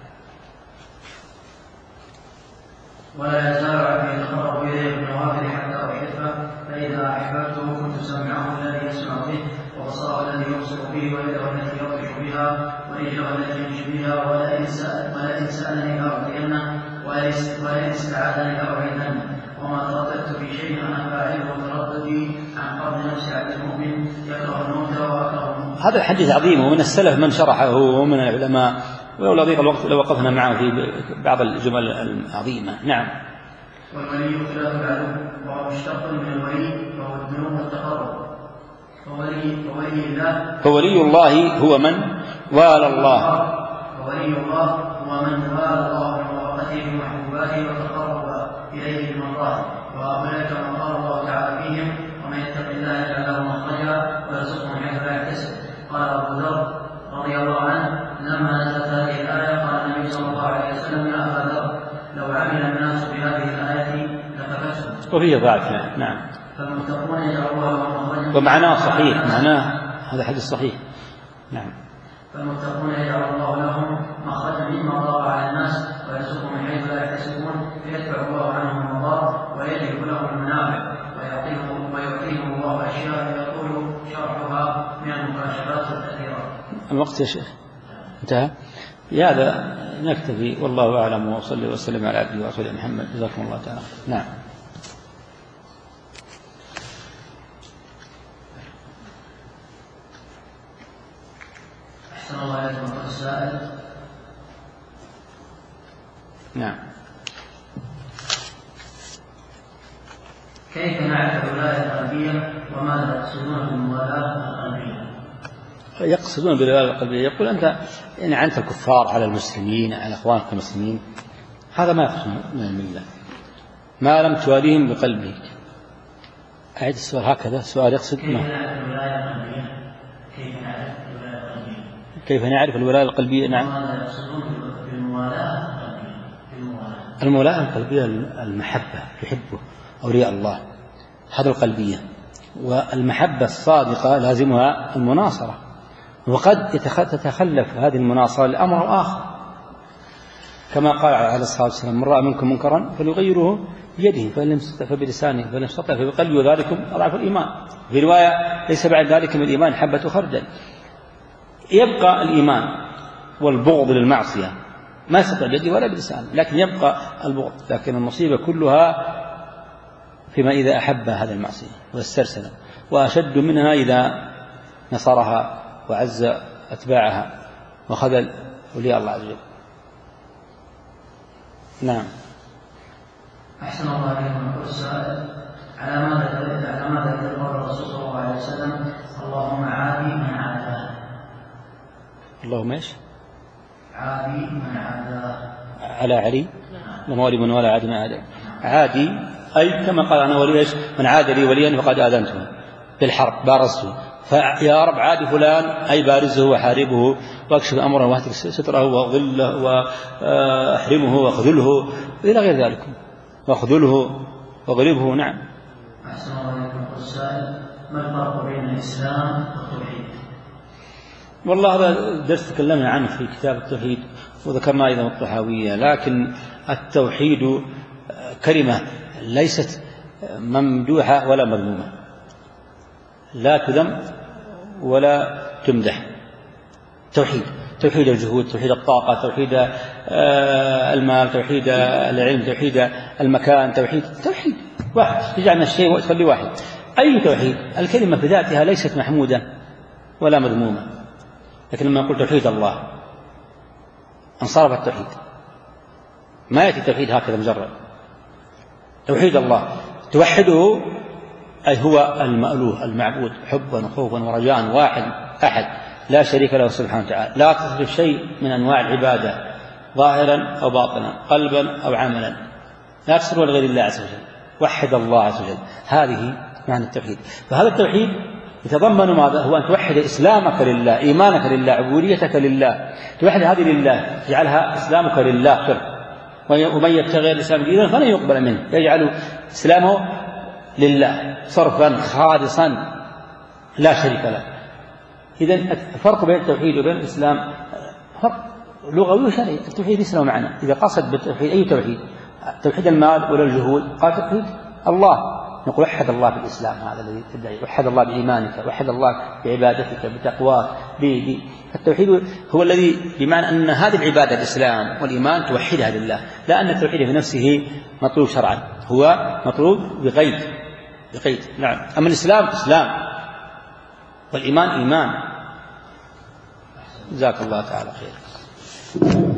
ولا يزال عبدي يتقرب إليه بالنوافل حتى أحبه، فإذا أحببته كنت سمعه الذي يسمع به وبصره الذي يبصر به ويده التي يبطش بها ورجله التي يمشي بها، ولئن سألني لأعطينه ولئن استعاذني لأعيذنه. وما ترددت في شيء أنا فاعله ترددي عن قبض نفس عبد المؤمن يكره الموت وأكره الموت. هذا حديث عظيم، ومن السلف من شرحه ومن العلماء، ولو ضيق الوقت لو وقفنا معه في بعض الجمل العظيمة. نعم. والولي خلاف العدو وهو مشتق من الولي وهو الذنوب والتقرب. فولي فولي الله فولي الله هو من والى الله، فولي الله هو من والى الله بموافقته بمحبوباته وتقرب إليه بمرضاته، وهؤلاء كما قال الله تعالى فيهم: ومن يتق الله يجعل له مخرجا ويرزقه من حيث لا يحتسب. قال أبو ذر رضي الله عنه: لما نزلت هذه الآية قال النبي صلى الله عليه وسلم: يا أبا ذر لو عمل الناس بهذه الآية لكفتهم. وفيه ضعف. نعم. فالمتقون يدعون الله ومعناه صحيح، معناه هذا حديث صحيح. نعم. فالمتقون يجعل الله لهم مخرجا مما ضاق على الناس ويرزقهم من حيث لا يحتسبون فيدفع الله عنهم المضار ويجلب لهم المنافع ويعطيهم ويعطيهم الله اشياء يطول شرحها من المكاشفات الكثيره. الوقت يا شيخ انتهى. بهذا نكتفي والله اعلم، وصلي وسلم على عبده ورسوله محمد. جزاكم الله تعالى. نعم. أحسن الله إليكم السائل. نعم. كيف نعرف الولاية القلبية وماذا يقصدون بالولاية القلبية؟ يقصدون بالولاية القلبية يقول أنت إن أنت الكفار على المسلمين على إخوانك المسلمين، هذا ما يقصد من الملة ما لم تواليهم بقلبك. أعيد السؤال هكذا، سؤال يقصد كيف نعرف الولاية القلبية؟ كيف نعرف الولاية القلبية؟ كيف نعرف الولاية القلبية؟ نعم. وماذا يقصدون بالولاية القلبية؟ المولاة القلبية المحبة، يحبه أولياء الله، هذا القلبية. والمحبة الصادقة لازمها المناصرة، وقد تتخلف هذه المناصرة لأمر آخر، كما قال عليه الصلاة والسلام: من رأى منكم منكرا فليغيره بيده فإن لم يستطع فبلسانه فإن لم يستطع فبقلبه وذلكم أضعف الإيمان. في رواية: ليس بعد ذلك من الإيمان حبة خردل. يبقى الإيمان والبغض للمعصية ما يستطيع بيده ولا بلسانه، لكن يبقى البغض. لكن المصيبة كلها فيما إذا أحب هذا المعصية واسترسل، وأشد منها إذا نصرها وعز أتباعها وخذل أولياء الله عز وجل. نعم. أحسن الله إليكم السؤال. على ماذا دل على ماذا دل الرسول صلى الله عليه وسلم: اللهم عادي من عاداه؟ اللهم ايش؟ عادي من عاداه. على علي ومولي من ولا عادي من عاداه. عادي أي كما قال: أنا ولي ايش؟ من عاد لي وليا فقد آذنته بالحرب، بارزته. فيا رب عادي فلان أي بارزه وحاربه واكشف أمره واهتك ستره وظله وأحرمه واخذله إلى غير ذلك، واخذله وغلبه. نعم. أحسن الله إليكم السائل. ما الفرق بين الإسلام والتوحيد؟ والله هذا درس تكلمنا عنه في كتاب التوحيد وذكرنا أيضا الطحاوية. لكن التوحيد كلمة ليست ممدوحة ولا مذمومة، لا تذم ولا تمدح. توحيد توحيد الجهود، توحيد الطاقة، توحيد المال، توحيد العلم، توحيد المكان، توحيد توحيد واحد، تجعلنا الشيء وتخلي واحد. أي توحيد؟ الكلمة بذاتها ليست محمودة ولا مذمومة، لكن لما نقول توحيد الله انصرف التوحيد، ما يأتي التوحيد هكذا مجرد. توحيد الله توحده أي هو المألوه المعبود حبا وخوفا ورجاء، واحد أحد لا شريك له سبحانه وتعالى، لا تصرف شيء من أنواع العبادة ظاهرا أو باطنا، قلبا أو عملا، لا تصرف لغير الله عز وجل. وحد الله عز وجل، هذه معنى التوحيد. فهذا التوحيد يتضمن ماذا؟ هو أن توحد إسلامك لله، إيمانك لله، عبوديتك لله، توحد هذه لله، تجعلها إسلامك لله شرك. ومن يبتغي الإسلام دينا فلن يقبل منه، يجعل إسلامه لله صرفا خالصا لا شريك له. إذن الفرق بين التوحيد وبين الإسلام فرق لغوي وشرعي. التوحيد ليس له معنى. إذا قصد بالتوحيد أي توحيد، توحيد المال ولا الجهود، قال توحيد الله، نقول وحد الله بالإسلام، هذا الذي تدعي، وحد الله بإيمانك، وحد الله بعبادتك بتقواك. التوحيد هو الذي بمعنى أن هذه العبادة الإسلام والإيمان توحدها لله، لا أن التوحيد في نفسه مطلوب شرعا، هو مطلوب بقيد بقيد. نعم. أما الإسلام إسلام والإيمان إيمان. جزاك الله تعالى خير.